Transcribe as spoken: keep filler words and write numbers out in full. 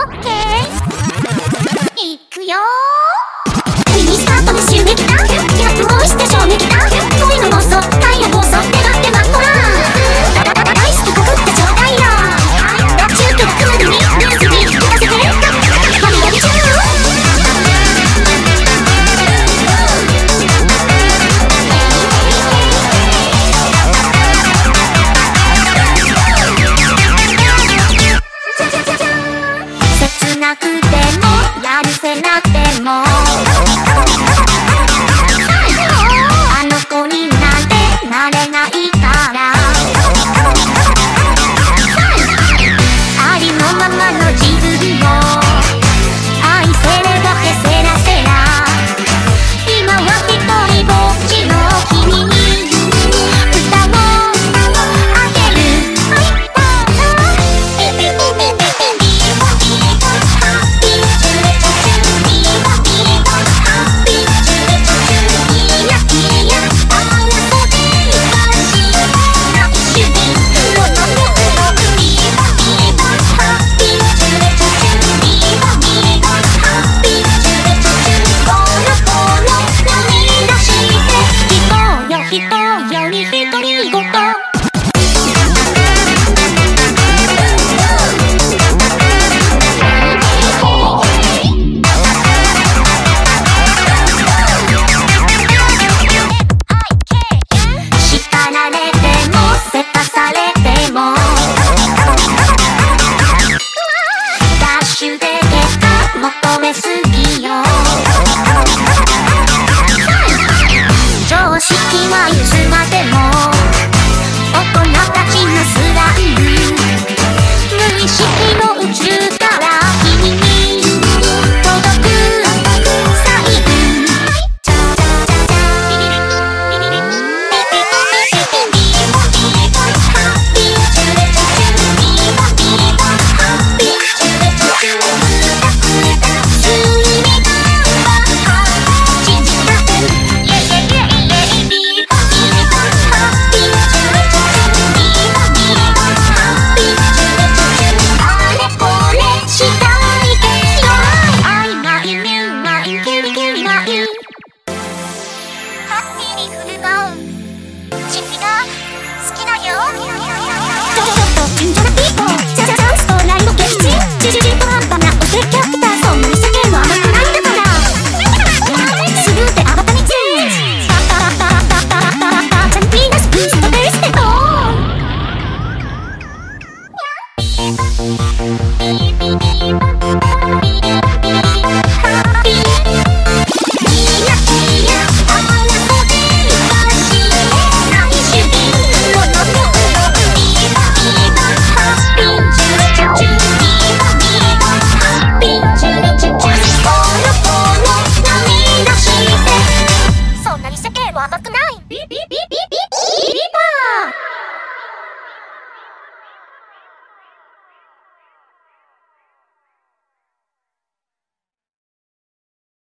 ケーいくよー。ミニスカートで襲撃だ。ギャップをして衝撃だ。恋の妄想タイヤ暴走願ってまこら大好き告ってちょうだいよ。中継クールにニュースに聞かせてファミリー中切なくてもやるせなくてもあの子になんてなれないからありのままの自分を愛せればへせらせら今は一人ぼっちの君に歌をあげる。求めすぎよ常識はいつまでも大人たちのスラング無意識の宇宙から君に届くサイン Thank you.